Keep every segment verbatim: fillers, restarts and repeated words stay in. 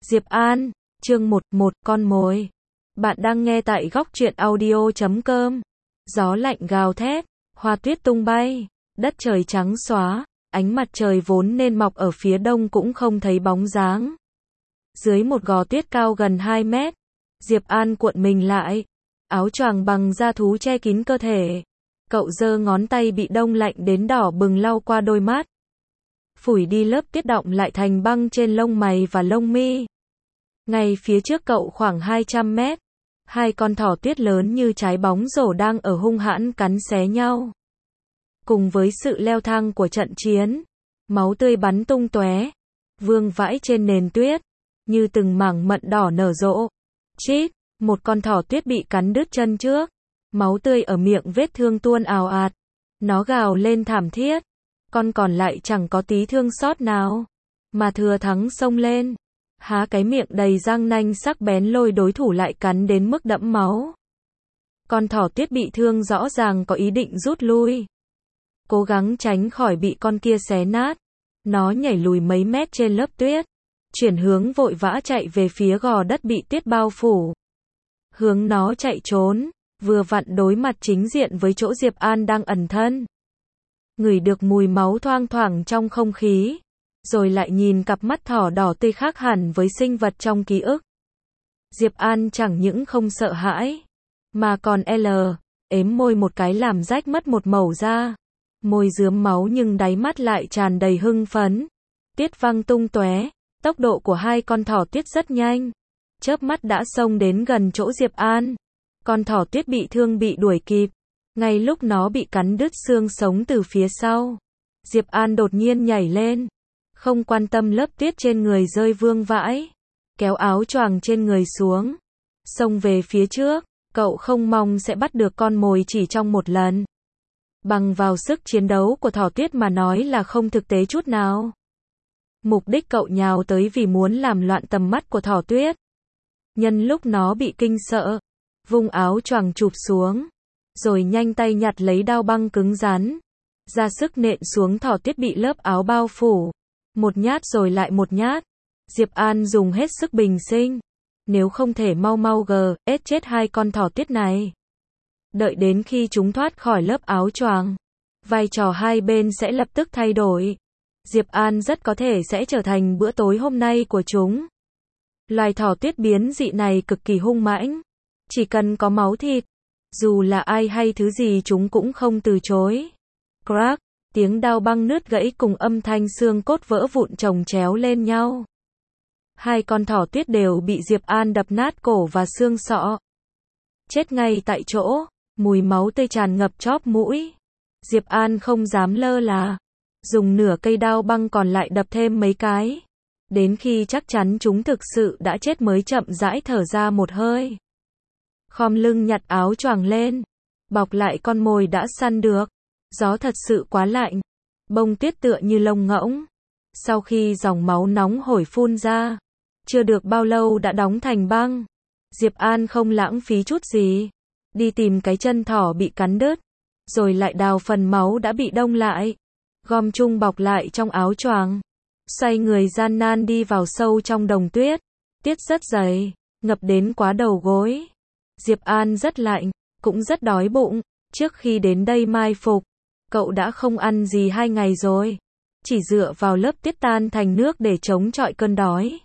Diệp An, chương một, một con mồi. Bạn đang nghe tại góc truyện audio chấm com. Gió lạnh gào thét, hoa tuyết tung bay, đất trời trắng xóa, ánh mặt trời vốn nên mọc ở phía đông cũng không thấy bóng dáng. Dưới một gò tuyết cao gần hai mét, Diệp An cuộn mình lại, áo choàng bằng da thú che kín cơ thể. Cậu giơ ngón tay bị đông lạnh đến đỏ bừng lau qua đôi mắt. Phủi đi lớp tiết đọng lại thành băng trên lông mày và lông mi. Ngay phía trước cậu khoảng hai trăm mét, hai con thỏ tuyết lớn như trái bóng rổ đang ở hung hãn cắn xé nhau. Cùng với sự leo thang của trận chiến, máu tươi bắn tung tóe, vương vãi trên nền tuyết, như từng mảng mận đỏ nở rộ. Chít, một con thỏ tuyết bị cắn đứt chân trước, máu tươi ở miệng vết thương tuôn ào ạt. Nó gào lên thảm thiết. Con còn lại chẳng có tí thương xót nào, mà thừa thắng xông lên, há cái miệng đầy răng nanh sắc bén lôi đối thủ lại cắn đến mức đẫm máu. Con thỏ tuyết bị thương rõ ràng có ý định rút lui, cố gắng tránh khỏi bị con kia xé nát. Nó nhảy lùi mấy mét trên lớp tuyết, chuyển hướng vội vã chạy về phía gò đất bị tuyết bao phủ. Hướng nó chạy trốn, vừa vặn đối mặt chính diện với chỗ Diệp An đang ẩn thân. Ngửi được mùi máu thoang thoảng trong không khí, rồi lại nhìn cặp mắt thỏ đỏ tươi khác hẳn với sinh vật trong ký ức. Diệp An chẳng những không sợ hãi, mà còn L, ếm môi một cái làm rách mất một mẩu da. Môi rướm máu nhưng đáy mắt lại tràn đầy hưng phấn. Tuyết văng tung tóe, tốc độ của hai con thỏ tuyết rất nhanh. Chớp mắt đã xông đến gần chỗ Diệp An. Con thỏ tuyết bị thương bị đuổi kịp. Ngay lúc nó bị cắn đứt xương sống từ phía sau, Diệp An đột nhiên nhảy lên, không quan tâm lớp tuyết trên người rơi vương vãi, kéo áo choàng trên người xuống, xông về phía trước. Cậu không mong sẽ bắt được con mồi chỉ trong một lần. Bằng vào sức chiến đấu của thỏ tuyết mà nói là không thực tế chút nào. Mục đích cậu nhào tới vì muốn làm loạn tầm mắt của thỏ tuyết. Nhân lúc nó bị kinh sợ, vung áo choàng chụp xuống, rồi nhanh tay nhặt lấy đao băng cứng rắn, ra sức nện xuống thỏ tuyết bị lớp áo bao phủ. Một nhát rồi lại một nhát. Diệp An dùng hết sức bình sinh, nếu không thể mau mau gờ, ết chết hai con thỏ tuyết này. Đợi đến khi chúng thoát khỏi lớp áo choàng, vai trò hai bên sẽ lập tức thay đổi. Diệp An rất có thể sẽ trở thành bữa tối hôm nay của chúng. Loài thỏ tuyết biến dị này cực kỳ hung mãnh, chỉ cần có máu thịt, dù là ai hay thứ gì chúng cũng không từ chối. Crack, tiếng đao băng nứt gãy cùng âm thanh xương cốt vỡ vụn chồng chéo lên nhau. Hai con thỏ tuyết đều bị Diệp An đập nát cổ và xương sọ. Chết ngay tại chỗ, mùi máu tươi tràn ngập chóp mũi. Diệp An không dám lơ là, dùng nửa cây đao băng còn lại đập thêm mấy cái. Đến khi chắc chắn chúng thực sự đã chết mới chậm rãi thở ra một hơi. Khom lưng nhặt áo choàng lên, bọc lại con mồi đã săn được. Gió thật sự quá lạnh, bông tuyết tựa như lông ngỗng. Sau khi dòng máu nóng hổi phun ra, chưa được bao lâu đã đóng thành băng. Diệp An không lãng phí chút gì, đi tìm cái chân thỏ bị cắn đứt, rồi lại đào phần máu đã bị đông lại, gom chung bọc lại trong áo choàng. Xoay người gian nan đi vào sâu trong đồng tuyết. Tuyết rất dày, ngập đến quá đầu gối. Diệp An rất lạnh, cũng rất đói bụng. Trước khi đến đây mai phục, cậu đã không ăn gì hai ngày rồi, chỉ dựa vào lớp tuyết tan thành nước để chống chọi cơn đói.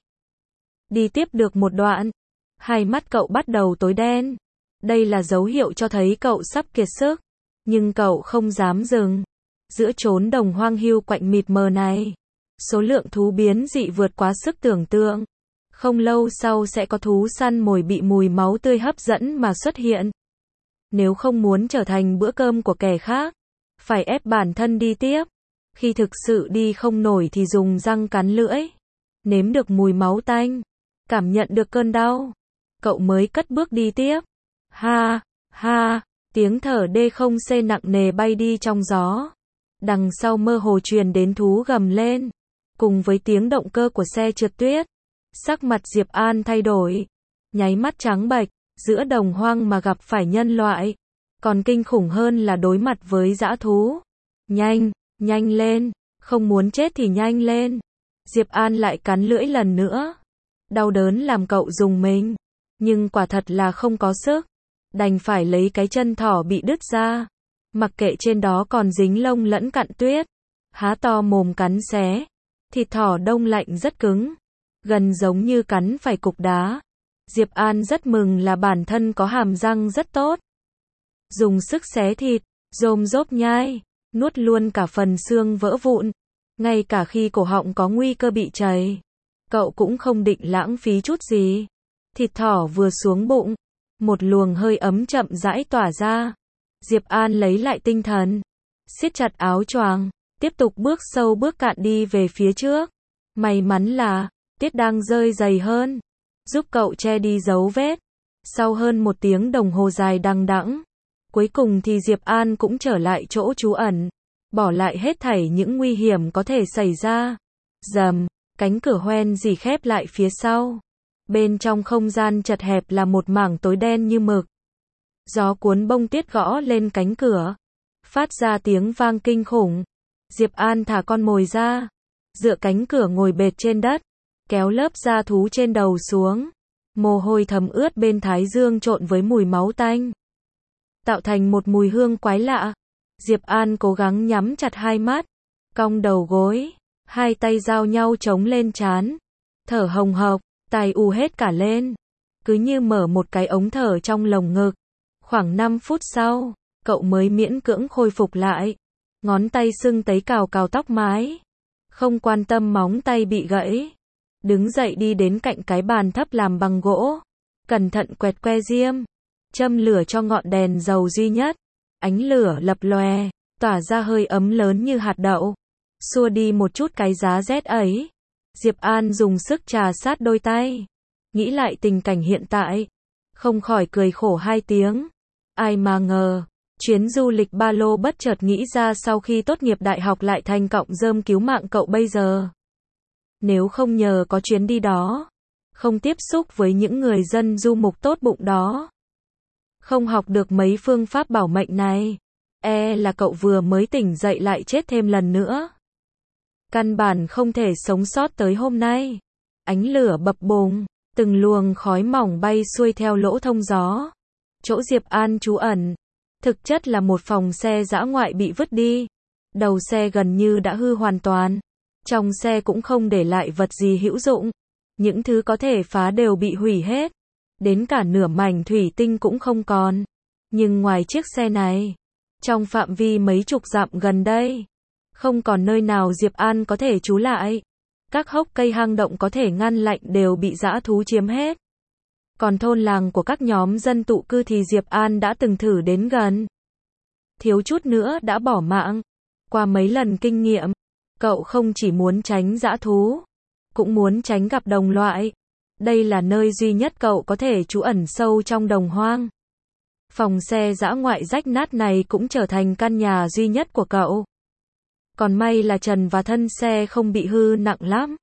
Đi tiếp được một đoạn, hai mắt cậu bắt đầu tối đen. Đây là dấu hiệu cho thấy cậu sắp kiệt sức, nhưng cậu không dám dừng. Giữa chốn đồng hoang hiu quạnh mịt mờ này, số lượng thú biến dị vượt quá sức tưởng tượng. Không lâu sau sẽ có thú săn mồi bị mùi máu tươi hấp dẫn mà xuất hiện. Nếu không muốn trở thành bữa cơm của kẻ khác, phải ép bản thân đi tiếp. Khi thực sự đi không nổi thì dùng răng cắn lưỡi, nếm được mùi máu tanh, cảm nhận được cơn đau, cậu mới cất bước đi tiếp. Ha, ha, tiếng thở đê không xê nặng nề bay đi trong gió. Đằng sau mơ hồ truyền đến thú gầm lên, cùng với tiếng động cơ của xe trượt tuyết. Sắc mặt Diệp An thay đổi, nháy mắt trắng bệch. Giữa đồng hoang mà gặp phải nhân loại, còn kinh khủng hơn là đối mặt với dã thú. Nhanh, nhanh lên, không muốn chết thì nhanh lên. Diệp An lại cắn lưỡi lần nữa. Đau đớn làm cậu rùng mình, nhưng quả thật là không có sức, đành phải lấy cái chân thỏ bị đứt ra, mặc kệ trên đó còn dính lông lẫn cặn tuyết, há to mồm cắn xé. Thịt thỏ đông lạnh rất cứng, gần giống như cắn phải cục đá. Diệp An rất mừng là bản thân có hàm răng rất tốt. Dùng sức xé thịt, rôm rốp nhai, nuốt luôn cả phần xương vỡ vụn. Ngay cả khi cổ họng có nguy cơ bị trầy, cậu cũng không định lãng phí chút gì. Thịt thỏ vừa xuống bụng, một luồng hơi ấm chậm rãi tỏa ra. Diệp An lấy lại tinh thần, siết chặt áo choàng, tiếp tục bước sâu bước cạn đi về phía trước. May mắn là, tiết đang rơi dày hơn, giúp cậu che đi dấu vết. Sau hơn một tiếng đồng hồ dài đằng đẵng, cuối cùng thì Diệp An cũng trở lại chỗ trú ẩn, bỏ lại hết thảy những nguy hiểm có thể xảy ra. Rầm, cánh cửa hoen rỉ khép lại phía sau. Bên trong không gian chật hẹp là một mảng tối đen như mực. Gió cuốn bông tuyết gõ lên cánh cửa, phát ra tiếng vang kinh khủng. Diệp An thả con mồi ra, dựa cánh cửa ngồi bệt trên đất, kéo lớp da thú trên đầu xuống. Mồ hôi thấm ướt bên thái dương trộn với mùi máu tanh, tạo thành một mùi hương quái lạ. Diệp An cố gắng nhắm chặt hai mắt, cong đầu gối, hai tay giao nhau chống lên trán, thở hồng hộc, tai ù hết cả lên, cứ như mở một cái ống thở trong lồng ngực. Khoảng năm phút sau, cậu mới miễn cưỡng khôi phục lại, ngón tay sưng tấy cào cào tóc mái, không quan tâm móng tay bị gãy. Đứng dậy đi đến cạnh cái bàn thấp làm bằng gỗ, cẩn thận quẹt que diêm, châm lửa cho ngọn đèn dầu duy nhất. Ánh lửa lập lòe, tỏa ra hơi ấm lớn như hạt đậu, xua đi một chút cái giá rét ấy. Diệp An dùng sức trà sát đôi tay, nghĩ lại tình cảnh hiện tại, không khỏi cười khổ hai tiếng. Ai mà ngờ, chuyến du lịch ba lô bất chợt nghĩ ra sau khi tốt nghiệp đại học lại thành cọng rơm cứu mạng cậu bây giờ. Nếu không nhờ có chuyến đi đó, không tiếp xúc với những người dân du mục tốt bụng đó, không học được mấy phương pháp bảo mệnh này, e là cậu vừa mới tỉnh dậy lại chết thêm lần nữa. Căn bản không thể sống sót tới hôm nay. Ánh lửa bập bùng, từng luồng khói mỏng bay xuôi theo lỗ thông gió. Chỗ Diệp An trú ẩn, thực chất là một phòng xe dã ngoại bị vứt đi. Đầu xe gần như đã hư hoàn toàn. Trong xe cũng không để lại vật gì hữu dụng. Những thứ có thể phá đều bị hủy hết. Đến cả nửa mảnh thủy tinh cũng không còn. Nhưng ngoài chiếc xe này, trong phạm vi mấy chục dặm gần đây, không còn nơi nào Diệp An có thể trú lại. Các hốc cây hang động có thể ngăn lạnh đều bị dã thú chiếm hết. Còn thôn làng của các nhóm dân tụ cư thì Diệp An đã từng thử đến gần. Thiếu chút nữa đã bỏ mạng. Qua mấy lần kinh nghiệm, cậu không chỉ muốn tránh dã thú, cũng muốn tránh gặp đồng loại. Đây là nơi duy nhất cậu có thể trú ẩn sâu trong đồng hoang. Phòng xe dã ngoại rách nát này cũng trở thành căn nhà duy nhất của cậu. Còn may là trần và thân xe không bị hư nặng lắm.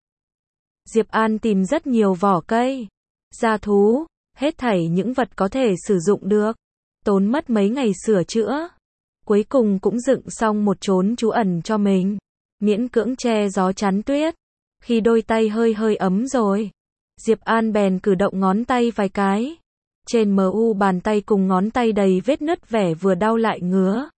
Diệp An tìm rất nhiều vỏ cây, da thú, hết thảy những vật có thể sử dụng được. Tốn mất mấy ngày sửa chữa. Cuối cùng cũng dựng xong một chốn trú ẩn cho mình. Miễn cưỡng che gió chắn tuyết. Khi đôi tay hơi hơi ấm rồi, Diệp An bèn cử động ngón tay vài cái. Trên mu bàn tay cùng ngón tay đầy vết nứt vẻ vừa đau lại ngứa.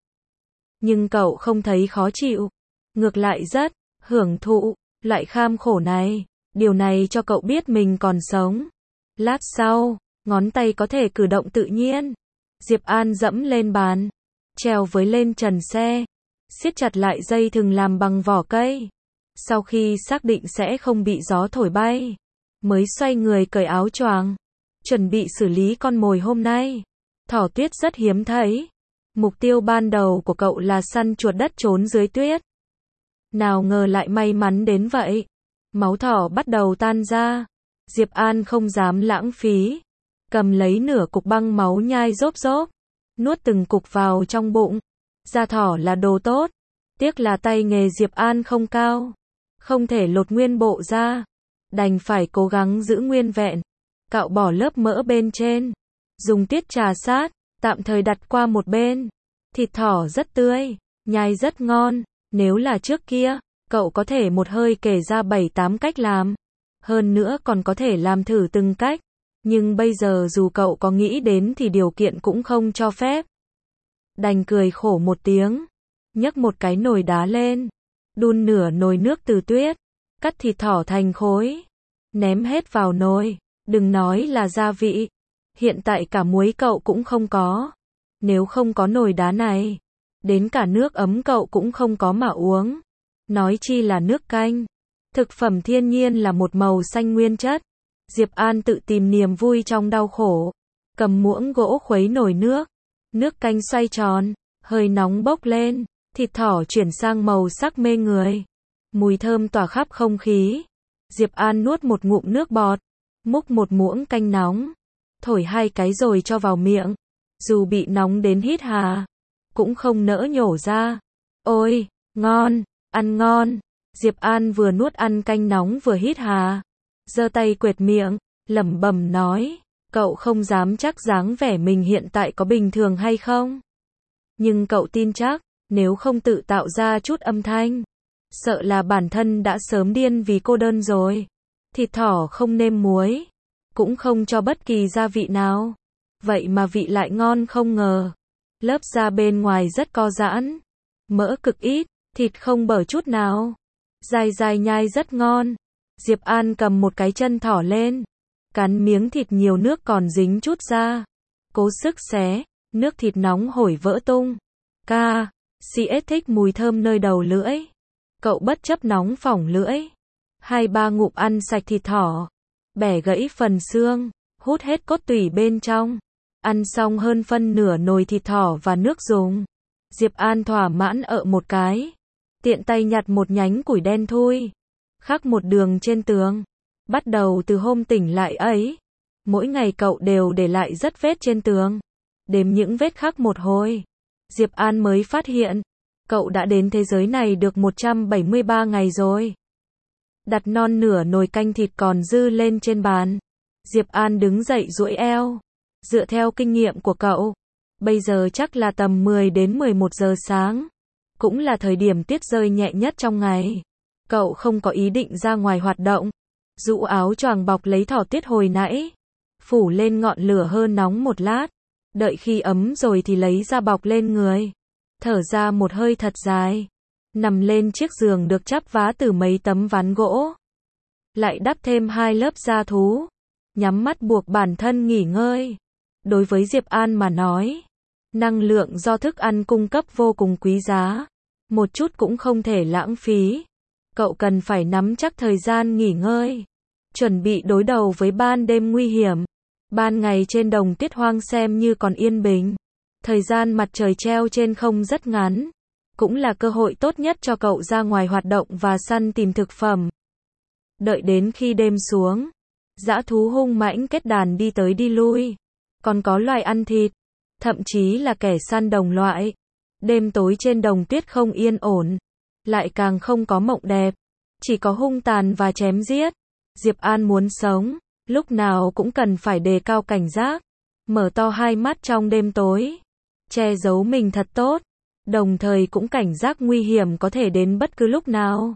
Nhưng cậu không thấy khó chịu. Ngược lại rất hưởng thụ loại kham khổ này. Điều này cho cậu biết mình còn sống. Lát sau, ngón tay có thể cử động tự nhiên. Diệp An dẫm lên bàn, trèo với lên trần xe, siết chặt lại dây thừng làm bằng vỏ cây. Sau khi xác định sẽ không bị gió thổi bay, mới xoay người cởi áo choàng, chuẩn bị xử lý con mồi hôm nay. Thỏ tuyết rất hiếm thấy. Mục tiêu ban đầu của cậu là săn chuột đất trốn dưới tuyết. Nào ngờ lại may mắn đến vậy. Máu thỏ bắt đầu tan ra. Diệp An không dám lãng phí. Cầm lấy nửa cục băng máu nhai rốp rốp. Nuốt từng cục vào trong bụng. Da thỏ là đồ tốt. Tiếc là tay nghề Diệp An không cao. Không thể lột nguyên bộ ra. Đành phải cố gắng giữ nguyên vẹn. Cạo bỏ lớp mỡ bên trên. Dùng tiết trà sát, tạm thời đặt qua một bên. Thịt thỏ rất tươi, nhai rất ngon. Nếu là trước kia, cậu có thể một hơi kể ra bảy tám cách làm. hơn nữa còn có thể làm thử từng cách, nhưng bây giờ dù cậu có nghĩ đến thì điều kiện cũng không cho phép. Đành cười khổ một tiếng, nhấc một cái nồi đá lên, đun nửa nồi nước từ tuyết, cắt thịt thỏ thành khối, ném hết vào nồi, đừng nói là gia vị, hiện tại cả muối cậu cũng không có. Nếu không có nồi đá này, đến cả nước ấm cậu cũng không có mà uống, nói chi là nước canh. Thực phẩm thiên nhiên là một màu xanh nguyên chất. Diệp An tự tìm niềm vui trong đau khổ, cầm muỗng gỗ khuấy nồi nước, nước canh xoay tròn, hơi nóng bốc lên, thịt thỏ chuyển sang màu sắc mê người, mùi thơm tỏa khắp không khí. Diệp An nuốt một ngụm nước bọt, múc một muỗng canh nóng, thổi hai cái rồi cho vào miệng, dù bị nóng đến hít hà, cũng không nỡ nhổ ra. Ôi, ngon, ăn ngon. Diệp An vừa nuốt ăn canh nóng vừa hít hà, giơ tay quệt miệng, lẩm bẩm nói, cậu không dám chắc dáng vẻ mình hiện tại có bình thường hay không. Nhưng cậu tin chắc, nếu không tự tạo ra chút âm thanh, sợ là bản thân đã sớm điên vì cô đơn rồi. Thịt thỏ không nêm muối, cũng không cho bất kỳ gia vị nào, vậy mà vị lại ngon không ngờ. Lớp da bên ngoài rất co giãn, mỡ cực ít, thịt không bở chút nào, dai dai nhai rất ngon. Diệp An cầm một cái chân thỏ lên, cắn miếng thịt nhiều nước còn dính chút ra, cố sức xé, nước thịt nóng hổi vỡ tung. Ca, si ết thích mùi thơm nơi đầu lưỡi. Cậu bất chấp nóng phỏng lưỡi, hai ba ngụm ăn sạch thịt thỏ, bẻ gãy phần xương, hút hết cốt tủy bên trong. Ăn xong hơn phân nửa nồi thịt thỏ và nước dùng, Diệp An thỏa mãn ợ một cái, tiện tay nhặt một nhánh củi đen thui, khắc một đường trên tường. Bắt đầu từ hôm tỉnh lại ấy, mỗi ngày cậu đều để lại rất vết trên tường. Đếm những vết khắc một hồi, Diệp An mới phát hiện, cậu đã đến thế giới này được một trăm bảy mươi ba ngày rồi. Đặt non nửa nồi canh thịt còn dư lên trên bàn, Diệp An đứng dậy duỗi eo. Dựa theo kinh nghiệm của cậu, bây giờ chắc là tầm mười đến mười một giờ sáng, cũng là thời điểm tuyết rơi nhẹ nhất trong ngày. Cậu không có ý định ra ngoài hoạt động, rũ áo choàng bọc lấy thỏ tuyết hồi nãy, phủ lên ngọn lửa hơi nóng một lát, đợi khi ấm rồi thì lấy ra bọc lên người, thở ra một hơi thật dài, nằm lên chiếc giường được chắp vá từ mấy tấm ván gỗ, lại đắp thêm hai lớp da thú, nhắm mắt buộc bản thân nghỉ ngơi. Đối với Diệp An mà nói, năng lượng do thức ăn cung cấp vô cùng quý giá, một chút cũng không thể lãng phí. Cậu cần phải nắm chắc thời gian nghỉ ngơi, chuẩn bị đối đầu với ban đêm nguy hiểm. Ban ngày trên đồng tuyết hoang xem như còn yên bình, thời gian mặt trời treo trên không rất ngắn, cũng là cơ hội tốt nhất cho cậu ra ngoài hoạt động và săn tìm thực phẩm. Đợi đến khi đêm xuống, dã thú hung mãnh kết đàn đi tới đi lui, còn có loài ăn thịt, thậm chí là kẻ săn đồng loại. Đêm tối trên đồng tuyết không yên ổn, lại càng không có mộng đẹp, chỉ có hung tàn và chém giết. Diệp An muốn sống, lúc nào cũng cần phải đề cao cảnh giác, mở to hai mắt trong đêm tối, che giấu mình thật tốt, đồng thời cũng cảnh giác nguy hiểm có thể đến bất cứ lúc nào.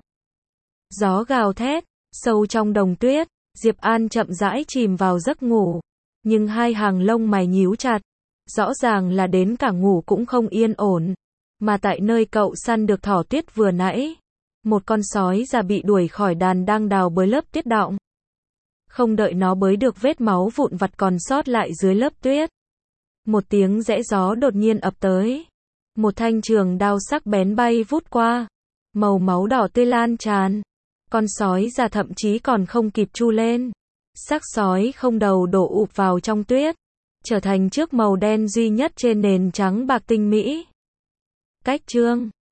Gió gào thét, sâu trong đồng tuyết, Diệp An chậm rãi chìm vào giấc ngủ, nhưng hai hàng lông mày nhíu chặt, rõ ràng là đến cả ngủ cũng không yên ổn. Mà tại nơi cậu săn được thỏ tuyết vừa nãy, một con sói già bị đuổi khỏi đàn đang đào bới lớp tuyết đọng. Không đợi nó bới được vết máu vụn vặt còn sót lại dưới lớp tuyết, một tiếng rẽ gió đột nhiên ập tới, một thanh trường đao sắc bén bay vút qua, màu máu đỏ tươi lan tràn. Con sói già thậm chí còn không kịp chu lên, xác sói không đầu đổ ụp vào trong tuyết, trở thành chiếc màu đen duy nhất trên nền trắng bạc tinh mỹ. Cách chương